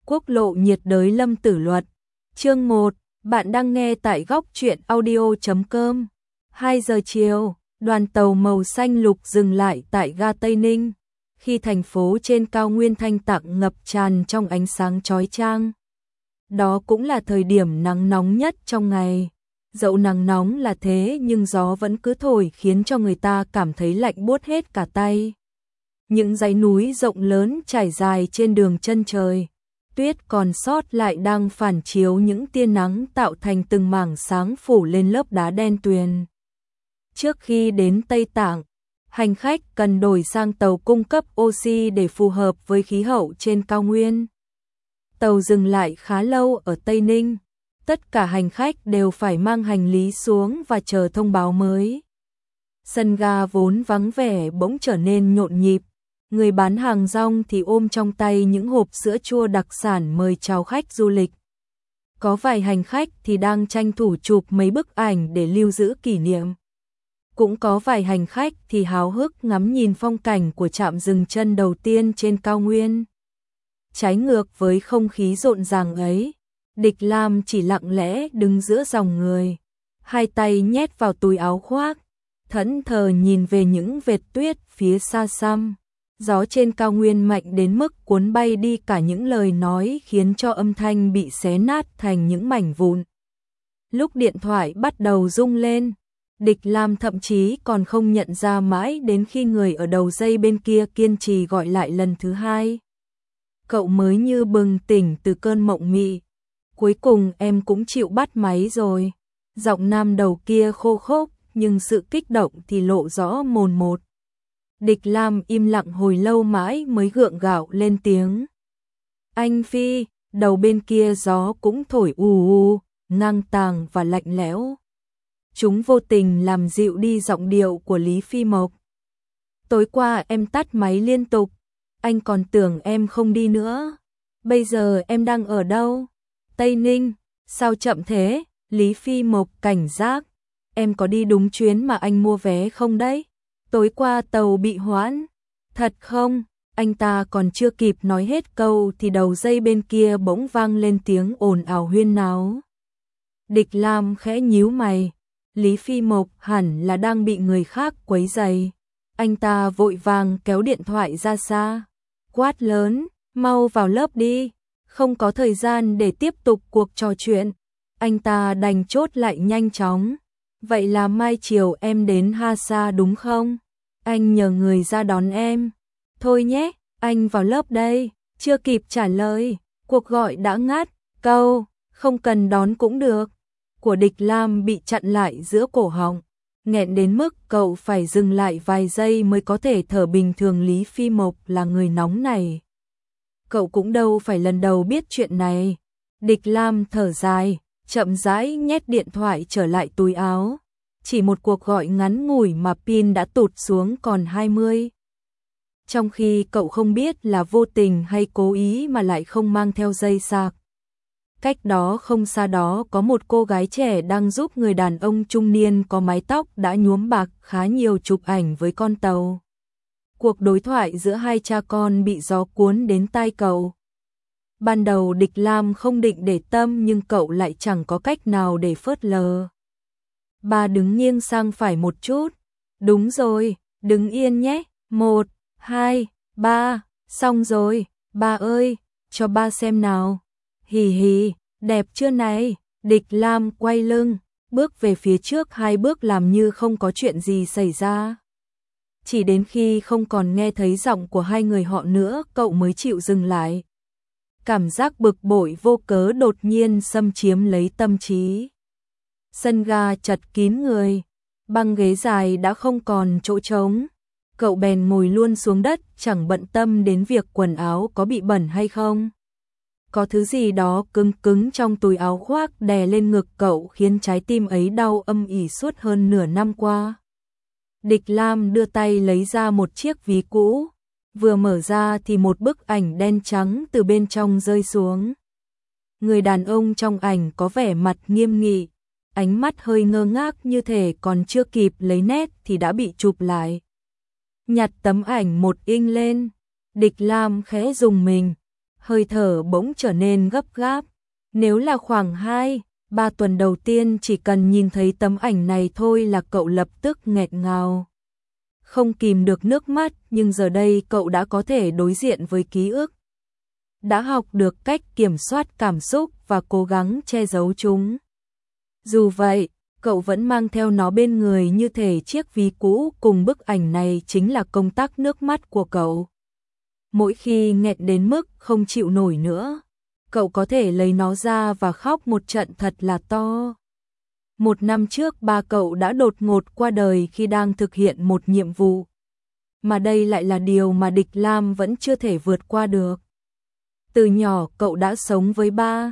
Quốc lộ nhiệt đới Lâm Tử Luật. Chương 1, bạn đang nghe tại góc truyện audio.com. 2 giờ chiều, đoàn tàu màu xanh lục dừng lại tại ga Tây Ninh. Khi thành phố trên cao nguyên thanh tạng ngập tràn trong ánh sáng chói chang. Đó cũng là thời điểm nắng nóng nhất trong ngày. Dẫu nắng nóng là thế nhưng gió vẫn cứ thổi khiến cho người ta cảm thấy lạnh buốt hết cả tay. Những dãy núi rộng lớn trải dài trên đường chân trời. Tuyết còn sót lại đang phản chiếu những tia nắng tạo thành từng mảng sáng phủ lên lớp đá đen tuyền. Trước khi đến Tây Tạng, hành khách cần đổi sang tàu cung cấp oxy để phù hợp với khí hậu trên cao nguyên. Tàu dừng lại khá lâu ở Tây Ninh. Tất cả hành khách đều phải mang hành lý xuống và chờ thông báo mới. Sân ga vốn vắng vẻ bỗng trở nên nhộn nhịp. Người bán hàng rong thì ôm trong tay những hộp sữa chua đặc sản mời chào khách du lịch. Có vài hành khách thì đang tranh thủ chụp mấy bức ảnh để lưu giữ kỷ niệm. Cũng có vài hành khách thì háo hức ngắm nhìn phong cảnh của trạm dừng chân đầu tiên trên cao nguyên. Trái ngược với không khí rộn ràng ấy, Địch Lam chỉ lặng lẽ đứng giữa dòng người, hai tay nhét vào túi áo khoác, thẫn thờ nhìn về những vệt tuyết phía xa xăm. Gió trên cao nguyên mạnh đến mức cuốn bay đi cả những lời nói khiến cho âm thanh bị xé nát thành những mảnh vụn. Lúc điện thoại bắt đầu rung lên, Địch Lam thậm chí còn không nhận ra mãi đến khi người ở đầu dây bên kia kiên trì gọi lại lần thứ hai. Cậu mới như bừng tỉnh từ cơn mộng mị. Cuối cùng em cũng chịu bắt máy rồi. Giọng nam đầu kia khô khốc nhưng sự kích động thì lộ rõ mồn một. Địch Lam im lặng hồi lâu mãi mới gượng gạo lên tiếng. Anh Phi, đầu bên kia gió cũng thổi ù ù, ngang tàng và lạnh lẽo. Chúng vô tình làm dịu đi giọng điệu của Lý Phi Mộc. Tối qua em tắt máy liên tục, anh còn tưởng em không đi nữa. Bây giờ em đang ở đâu? Tây Ninh, sao chậm thế? Lý Phi Mộc cảnh giác. Em có đi đúng chuyến mà anh mua vé không đấy? Tối qua tàu bị hoãn. Thật không? Anh ta còn chưa kịp nói hết câu thì đầu dây bên kia bỗng vang lên tiếng ồn ào huyên náo. Địch Lam khẽ nhíu mày. Lý Phi Mộc hẳn là đang bị người khác quấy rầy. Anh ta vội vàng kéo điện thoại ra xa, quát lớn, mau vào lớp đi, không có thời gian để tiếp tục cuộc trò chuyện. Anh ta đành chốt lại nhanh chóng. Vậy là mai chiều em đến Hasa đúng không? Anh nhờ người ra đón em. Thôi nhé, anh vào lớp đây. Chưa kịp trả lời, cuộc gọi đã ngắt. Câu, không cần đón cũng được, của Địch Lam bị chặn lại giữa cổ họng, nghẹn đến mức cậu phải dừng lại vài giây mới có thể thở bình thường. Lý Phi Mộc là người nóng này. Cậu cũng đâu phải lần đầu biết chuyện này. Địch Lam thở dài, chậm rãi nhét điện thoại trở lại túi áo. Chỉ một cuộc gọi ngắn ngủi mà pin đã tụt xuống còn 20. Trong khi cậu không biết là vô tình hay cố ý mà lại không mang theo dây sạc. Cách đó không xa đó có một cô gái trẻ đang giúp người đàn ông trung niên có mái tóc đã nhuốm bạc khá nhiều chụp ảnh với con tàu. Cuộc đối thoại giữa hai cha con bị gió cuốn đến tai cậu. Ban đầu Địch Lam không định để tâm nhưng cậu lại chẳng có cách nào để phớt lờ. Ba đứng nghiêng sang phải một chút. Đúng rồi, đứng yên nhé. 1, 2, 3, xong rồi. Ba ơi, cho ba xem nào. Hì hì, đẹp chưa này? Địch Lam quay lưng, bước về phía trước 2 bước làm như không có chuyện gì xảy ra. Chỉ đến khi không còn nghe thấy giọng của hai người họ nữa, cậu mới chịu dừng lại. Cảm giác bực bội vô cớ đột nhiên xâm chiếm lấy tâm trí. Sân ga chật kín người, băng ghế dài đã không còn chỗ trống. Cậu bèn ngồi luôn xuống đất, chẳng bận tâm đến việc quần áo có bị bẩn hay không. Có thứ gì đó cứng cứng trong túi áo khoác đè lên ngực cậu khiến trái tim ấy đau âm ỉ suốt hơn nửa năm qua. Địch Lam đưa tay lấy ra một chiếc ví cũ, vừa mở ra thì một bức ảnh đen trắng từ bên trong rơi xuống. Người đàn ông trong ảnh có vẻ mặt nghiêm nghị, ánh mắt hơi ngơ ngác như thể còn chưa kịp lấy nét thì đã bị chụp lại. Nhặt tấm ảnh một inh lên, Địch Lam khẽ rùng mình. hơi thở bỗng trở nên gấp gáp. Nếu là khoảng 2-3 tuần đầu tiên chỉ cần nhìn thấy tấm ảnh này thôi là cậu lập tức nghẹt ngào. Không kìm được nước mắt, nhưng giờ đây cậu đã có thể đối diện với ký ức. Đã học được cách kiểm soát cảm xúc và cố gắng che giấu chúng. Dù vậy, cậu vẫn mang theo nó bên người như thể chiếc ví cũ cùng bức ảnh này chính là công tắc nước mắt của cậu. Mỗi khi nghẹn đến mức không chịu nổi nữa, cậu có thể lấy nó ra và khóc một trận thật là to. 1 năm trước ba cậu đã đột ngột qua đời khi đang thực hiện một nhiệm vụ. Mà đây lại là điều mà Địch Lam vẫn chưa thể vượt qua được. Từ nhỏ cậu đã sống với ba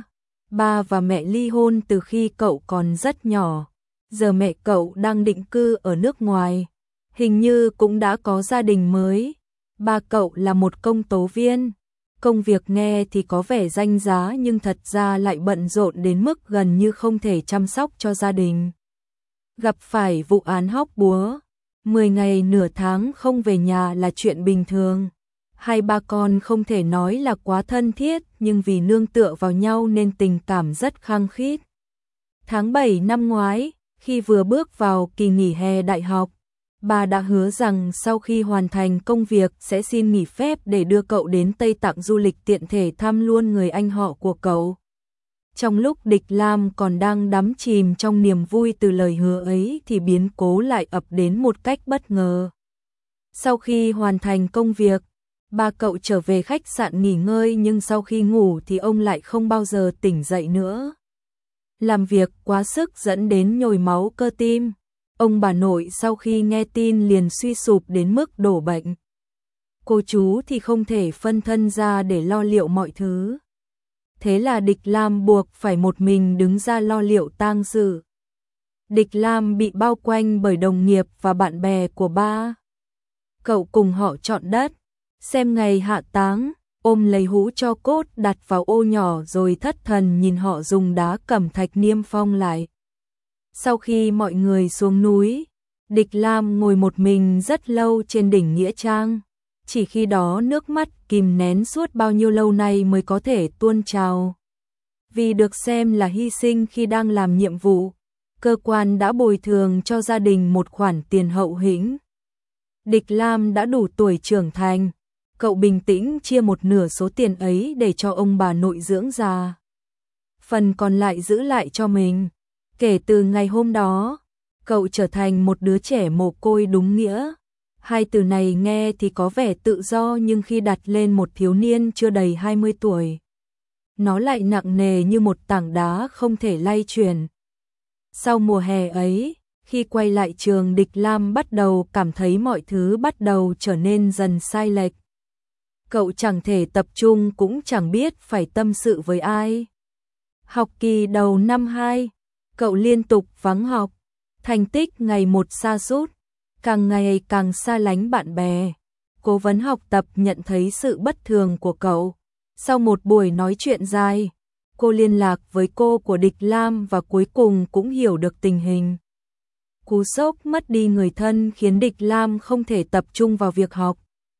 và mẹ ly hôn từ khi cậu còn rất nhỏ. Giờ mẹ cậu đang định cư ở nước ngoài, hình như cũng đã có gia đình mới. Ba cậu là một công tố viên. Công việc nghe thì có vẻ danh giá nhưng thật ra lại bận rộn đến mức gần như không thể chăm sóc cho gia đình. Gặp phải vụ án hóc búa, 10 ngày nửa tháng không về nhà là chuyện bình thường. Hai ba con không thể nói là quá thân thiết, nhưng vì nương tựa vào nhau nên tình cảm rất khăng khít. Tháng 7 năm ngoái, khi vừa bước vào kỳ nghỉ hè đại học, bà đã hứa rằng sau khi hoàn thành công việc sẽ xin nghỉ phép để đưa cậu đến Tây Tạng du lịch tiện thể thăm luôn người anh họ của cậu. Trong lúc Địch Lam còn đang đắm chìm trong niềm vui từ lời hứa ấy thì biến cố lại ập đến một cách bất ngờ. Sau khi hoàn thành công việc, ba cậu trở về khách sạn nghỉ ngơi nhưng sau khi ngủ thì ông lại không bao giờ tỉnh dậy nữa. Làm việc quá sức dẫn đến nhồi máu cơ tim. Ông bà nội sau khi nghe tin liền suy sụp đến mức đổ bệnh. Cô chú thì không thể phân thân ra để lo liệu mọi thứ. Thế là Địch Lam buộc phải một mình đứng ra lo liệu tang sự. Địch Lam bị bao quanh bởi đồng nghiệp và bạn bè của ba. Cậu cùng họ chọn đất, xem ngày hạ táng, ôm lấy hũ tro cốt đặt vào ô nhỏ rồi thất thần nhìn họ dùng đá cẩm thạch niêm phong lại. Sau khi mọi người xuống núi, Địch Lam ngồi một mình rất lâu trên đỉnh Nghĩa Trang. Chỉ khi đó nước mắt kìm nén suốt bao nhiêu lâu nay mới có thể tuôn trào. Vì được xem là hy sinh khi đang làm nhiệm vụ, cơ quan đã bồi thường cho gia đình một khoản tiền hậu hĩnh. Địch Lam đã đủ tuổi trưởng thành, cậu bình tĩnh chia một nửa số tiền ấy để cho ông bà nội dưỡng già. Phần còn lại giữ lại cho mình. Kể từ ngày hôm đó, cậu trở thành một đứa trẻ mồ côi đúng nghĩa. Hai từ này nghe thì có vẻ tự do nhưng khi đặt lên một thiếu niên chưa đầy 20 tuổi, nó lại nặng nề như một tảng đá không thể lay chuyển. Sau mùa hè ấy, khi quay lại trường, Địch Lam bắt đầu cảm thấy mọi thứ bắt đầu trở nên dần sai lệch. Cậu chẳng thể tập trung cũng chẳng biết phải tâm sự với ai. Học kỳ đầu năm 2, cậu liên tục vắng học, thành tích ngày một sa sút, càng ngày càng xa lánh bạn bè. Cố vấn học tập nhận thấy sự bất thường của cậu. Sau một buổi nói chuyện dài, cô liên lạc với cô của Địch Lam và cuối cùng cũng hiểu được tình hình. Cú sốc mất đi người thân khiến Địch Lam không thể tập trung vào việc học.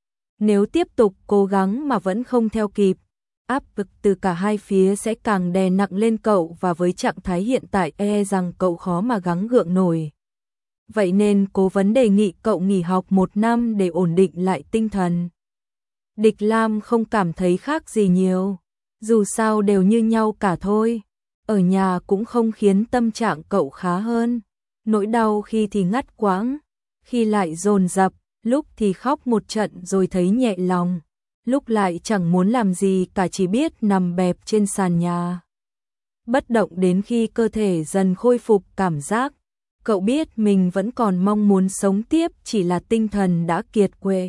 Nếu tiếp tục cố gắng mà vẫn không theo kịp, áp lực từ cả hai phía sẽ càng đè nặng lên cậu và với trạng thái hiện tại rằng cậu khó mà gắng gượng nổi. Vậy nên cố vấn đề nghị cậu nghỉ học 1 năm để ổn định lại tinh thần. Địch Lam không cảm thấy khác gì nhiều, dù sao đều như nhau cả thôi. Ở nhà cũng không khiến tâm trạng cậu khá hơn. Nỗi đau khi thì ngắt quãng, khi lại dồn dập, lúc thì khóc một trận rồi thấy nhẹ lòng, lúc lại chẳng muốn làm gì cả, chỉ biết nằm bẹp trên sàn nhà. Bất động đến khi cơ thể dần khôi phục cảm giác, cậu biết mình vẫn còn mong muốn sống tiếp, chỉ là tinh thần đã kiệt quệ.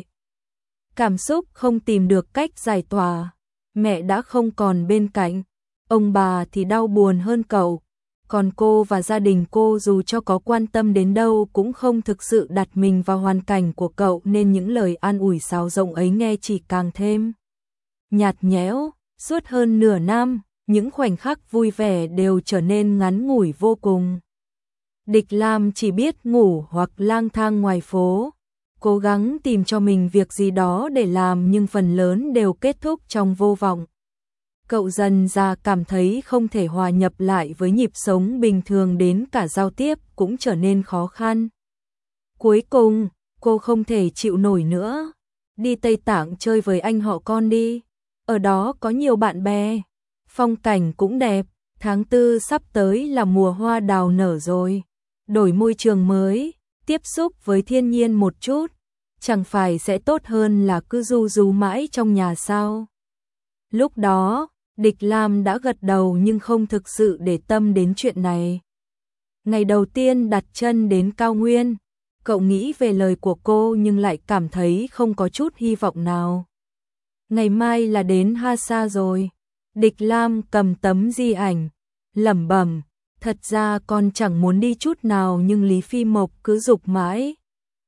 Cảm xúc không tìm được cách giải tỏa, mẹ đã không còn bên cạnh, ông bà thì đau buồn hơn cậu. Còn cô và gia đình cô dù cho có quan tâm đến đâu cũng không thực sự đặt mình vào hoàn cảnh của cậu, nên những lời an ủi sáo rỗng ấy nghe chỉ càng thêm nhạt nhẽo. Suốt hơn nửa năm, những khoảnh khắc vui vẻ đều trở nên ngắn ngủi vô cùng. Địch Lam chỉ biết ngủ hoặc lang thang ngoài phố, cố gắng tìm cho mình việc gì đó để làm nhưng phần lớn đều kết thúc trong vô vọng. Cậu dần ra cảm thấy không thể hòa nhập lại với nhịp sống bình thường, đến cả giao tiếp cũng trở nên khó khăn. Cuối cùng, cô không thể chịu nổi nữa. Đi Tây Tạng chơi với anh họ con đi. Ở đó có nhiều bạn bè, phong cảnh cũng đẹp, tháng 4 sắp tới là mùa hoa đào nở rồi. Đổi môi trường mới, tiếp xúc với thiên nhiên một chút, chẳng phải sẽ tốt hơn là cứ ru rú mãi trong nhà sao? Lúc đó, Địch Lam đã gật đầu nhưng không thực sự để tâm đến chuyện này. Ngày đầu tiên đặt chân đến cao nguyên, cậu nghĩ về lời của cô nhưng lại cảm thấy không có chút hy vọng nào. Ngày mai là đến Hasa rồi. Địch Lam cầm tấm di ảnh, lẩm bẩm, thật ra con chẳng muốn đi chút nào nhưng Lý Phi Mộc cứ giục mãi.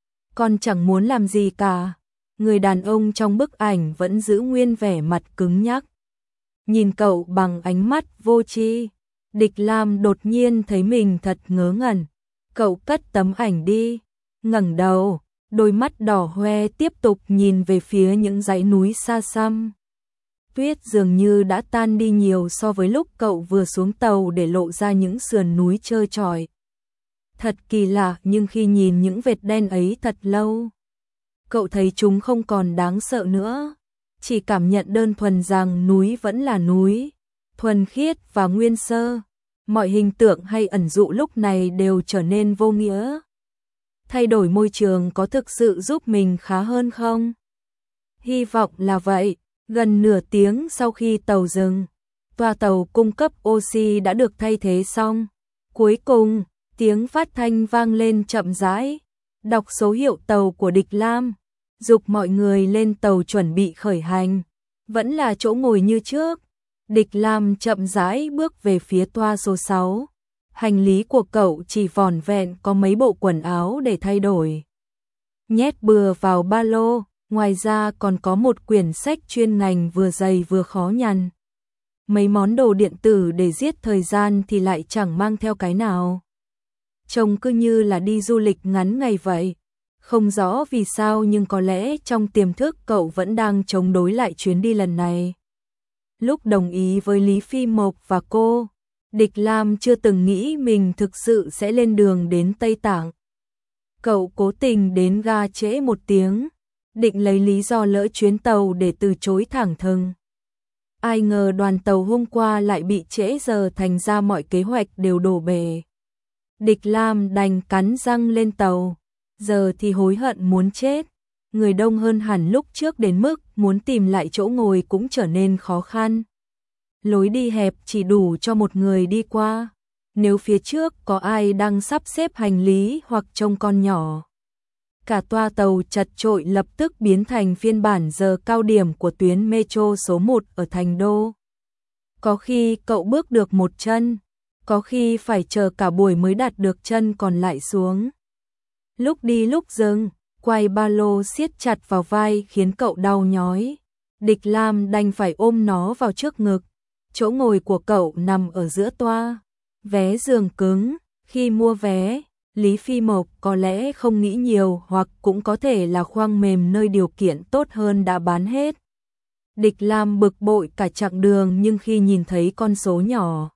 Con chẳng muốn làm gì cả. Người đàn ông trong bức ảnh vẫn giữ nguyên vẻ mặt cứng nhắc. Nhìn cậu bằng ánh mắt vô tri, Địch Lam đột nhiên thấy mình thật ngớ ngẩn. Cậu cất tấm ảnh đi, ngẩng đầu, đôi mắt đỏ hoe tiếp tục nhìn về phía những dãy núi xa xăm. Tuyết dường như đã tan đi nhiều so với lúc cậu vừa xuống tàu, để lộ ra những sườn núi trơ trọi. Thật kỳ lạ, nhưng khi nhìn những vệt đen ấy thật lâu, cậu thấy chúng không còn đáng sợ nữa. Chỉ cảm nhận đơn thuần rằng núi vẫn là núi, thuần khiết và nguyên sơ. Mọi hình tượng hay ẩn dụ lúc này đều trở nên vô nghĩa. Thay đổi môi trường có thực sự giúp mình khá hơn không? Hy vọng là vậy. Gần nửa tiếng sau khi tàu dừng, toa tàu cung cấp oxy đã được thay thế xong. Cuối cùng, tiếng phát thanh vang lên chậm rãi, đọc số hiệu tàu của Địch Lam, giục mọi người lên tàu chuẩn bị khởi hành. Vẫn là chỗ ngồi như trước. Địch Lam chậm rãi bước về phía toa số 6. Hành lý của cậu chỉ vỏn vẹn có mấy bộ quần áo để thay đổi, nhét bừa vào ba lô. Ngoài ra còn có một quyển sách chuyên ngành vừa dày vừa khó nhằn. Mấy món đồ điện tử để giết thời gian thì lại chẳng mang theo cái nào. Trông cứ như là đi du lịch ngắn ngày vậy. Không rõ vì sao nhưng có lẽ trong tiềm thức cậu vẫn đang chống đối lại chuyến đi lần này. Lúc đồng ý với Lý Phi Mộc và cô, Địch Lam chưa từng nghĩ mình thực sự sẽ lên đường đến Tây Tạng. Cậu cố tình đến ga trễ một tiếng, định lấy lý do lỡ chuyến tàu để từ chối thẳng thừng. Ai ngờ đoàn tàu hôm qua lại bị trễ giờ, thành ra mọi kế hoạch đều đổ bể. Địch Lam đành cắn răng lên tàu, giờ thì hối hận muốn chết. Người đông hơn hẳn lúc trước đến mức muốn tìm lại chỗ ngồi cũng trở nên khó khăn. Lối đi hẹp chỉ đủ cho một người đi qua. Nếu phía trước có ai đang sắp xếp hành lý hoặc trông con nhỏ, cả toa tàu chật chội lập tức biến thành phiên bản giờ cao điểm của tuyến metro số 1 ở Thành Đô. Có khi cậu bước được một chân, có khi phải chờ cả buổi mới đặt được chân còn lại xuống. Lúc đi lúc dừng, quai ba lô siết chặt vào vai khiến cậu đau nhói. Địch Lam đành phải ôm nó vào trước ngực. Chỗ ngồi của cậu nằm ở giữa toa, vé giường cứng. Khi mua vé, Lý Phi Mộc có lẽ không nghĩ nhiều, hoặc cũng có thể là khoang mềm nơi điều kiện tốt hơn đã bán hết. Địch Lam bực bội cả chặng đường, nhưng khi nhìn thấy con số nhỏ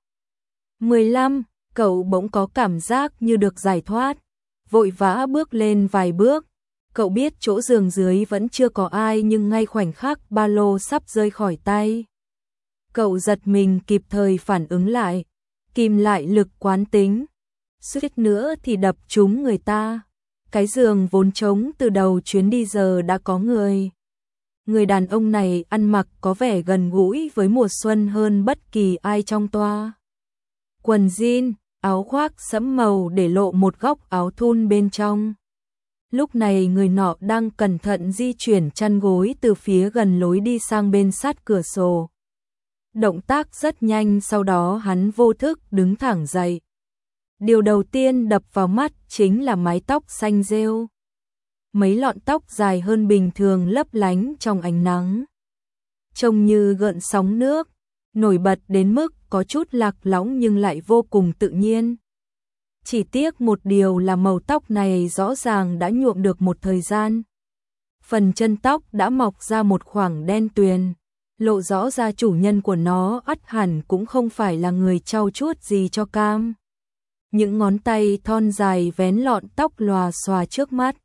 15, cậu bỗng có cảm giác như được giải thoát. Vội vã bước lên vài bước. Cậu biết chỗ giường dưới vẫn chưa có ai, nhưng ngay khoảnh khắc ba lô sắp rơi khỏi tay, cậu giật mình kịp thời phản ứng lại, kìm lại lực quán tính. Suýt nữa thì đập trúng người ta. Cái giường vốn trống từ đầu chuyến đi giờ đã có người. Người đàn ông này ăn mặc có vẻ gần gũi với mùa xuân hơn bất kỳ ai trong toa. Quần jean, áo khoác sẫm màu để lộ một góc áo thun bên trong. Lúc này người nọ đang cẩn thận di chuyển chăn gối từ phía gần lối đi sang bên sát cửa sổ. Động tác rất nhanh, sau đó hắn vô thức đứng thẳng dậy. Điều đầu tiên đập vào mắt chính là mái tóc xanh rêu. Mấy lọn tóc dài hơn bình thường lấp lánh trong ánh nắng, trông như gợn sóng nước, nổi bật đến mức có chút lạc lõng nhưng lại vô cùng tự nhiên. Chỉ tiếc một điều là màu tóc này rõ ràng đã nhuộm được một thời gian. Phần chân tóc đã mọc ra một khoảng đen tuyền, lộ rõ ra chủ nhân của nó ắt hẳn cũng không phải là người trau chuốt gì cho cam. Những ngón tay thon dài vén lọn tóc lòa xòa trước mắt.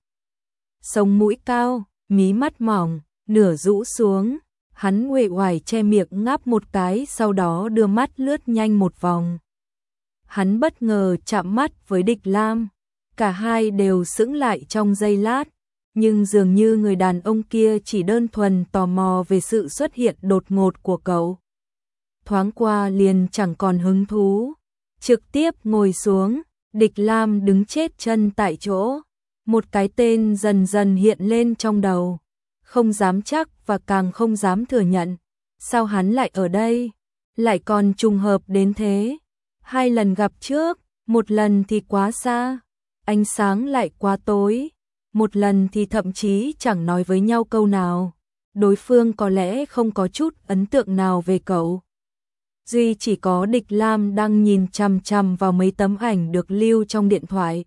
Sống mũi cao, mí mắt mỏng, nửa rũ xuống, hắn uể oải che miệng ngáp một cái, sau đó đưa mắt lướt nhanh một vòng. Hắn bất ngờ chạm mắt với Địch Lam, cả hai đều sững lại trong giây lát, nhưng dường như người đàn ông kia chỉ đơn thuần tò mò về sự xuất hiện đột ngột của cậu. Thoáng qua liền chẳng còn hứng thú, trực tiếp ngồi xuống. Địch Lam đứng chết chân tại chỗ, một cái tên dần dần hiện lên trong đầu, không dám chắc và càng không dám thừa nhận. Sao hắn lại ở đây? Lại còn trùng hợp đến thế. 2 lần gặp trước, một lần thì quá xa, ánh sáng lại quá tối, một lần thì thậm chí chẳng nói với nhau câu nào. Đối phương có lẽ không có chút ấn tượng nào về cậu. Duy chỉ có Địch Lam đang nhìn chằm chằm vào mấy tấm ảnh được lưu trong điện thoại.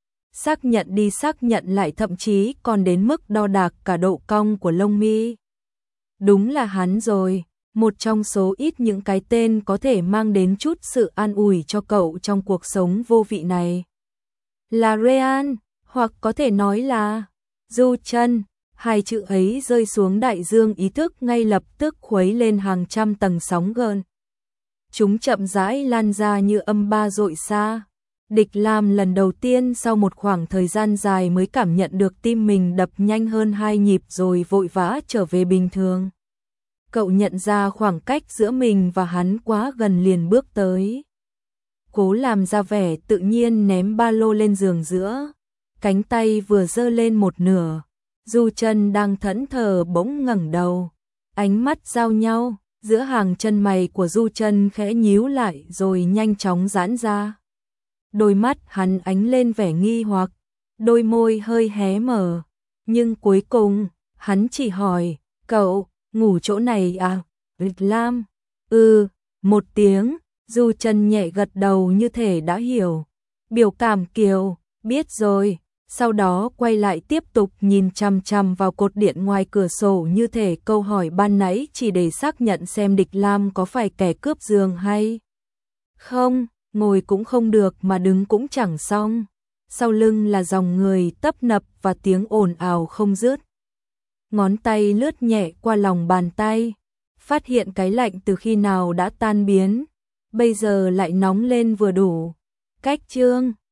Xác nhận đi xác nhận lại, thậm chí còn đến mức đo đạc cả độ cong của lông mi. Đúng là hắn rồi, một trong số ít những cái tên có thể mang đến chút sự an ủi cho cậu trong cuộc sống vô vị này. Là Ryan, hoặc có thể nói là Du Trân. 2 chữ ấy rơi xuống đại dương ý thức ngay lập tức khuấy lên hàng trăm tầng sóng gợn. Chúng chậm rãi lan ra như âm ba dội xa. Địch Lam lần đầu tiên sau một khoảng thời gian dài mới cảm nhận được tim mình đập nhanh hơn 2 nhịp rồi vội vã trở về bình thường. Cậu nhận ra khoảng cách giữa mình và hắn quá gần liền bước tới. Cố làm ra vẻ tự nhiên ném ba lô lên giường giữa. Cánh tay vừa giơ lên một nửa. Du Trân đang thẫn thờ bỗng ngẩng đầu. Ánh mắt giao nhau, giữa hàng chân mày của Du Trân khẽ nhíu lại rồi nhanh chóng giãn ra. Đôi mắt hắn ánh lên vẻ nghi hoặc, đôi môi hơi hé mở. Nhưng cuối cùng, hắn chỉ hỏi, cậu, ngủ chỗ này à? Địch Lam, một tiếng. Du Trân nhẹ gật đầu như thể đã hiểu. Biểu cảm kiều, biết rồi. Sau đó quay lại tiếp tục nhìn chằm chằm vào cột điện ngoài cửa sổ, như thể câu hỏi ban nãy chỉ để xác nhận xem Địch Lam có phải kẻ cướp giường hay không. Ngồi cũng không được mà đứng cũng chẳng xong. Sau lưng là dòng người tấp nập và tiếng ồn ào không dứt. Ngón tay lướt nhẹ qua lòng bàn tay, phát hiện cái lạnh từ khi nào đã tan biến, bây giờ lại nóng lên vừa đủ. Cách chương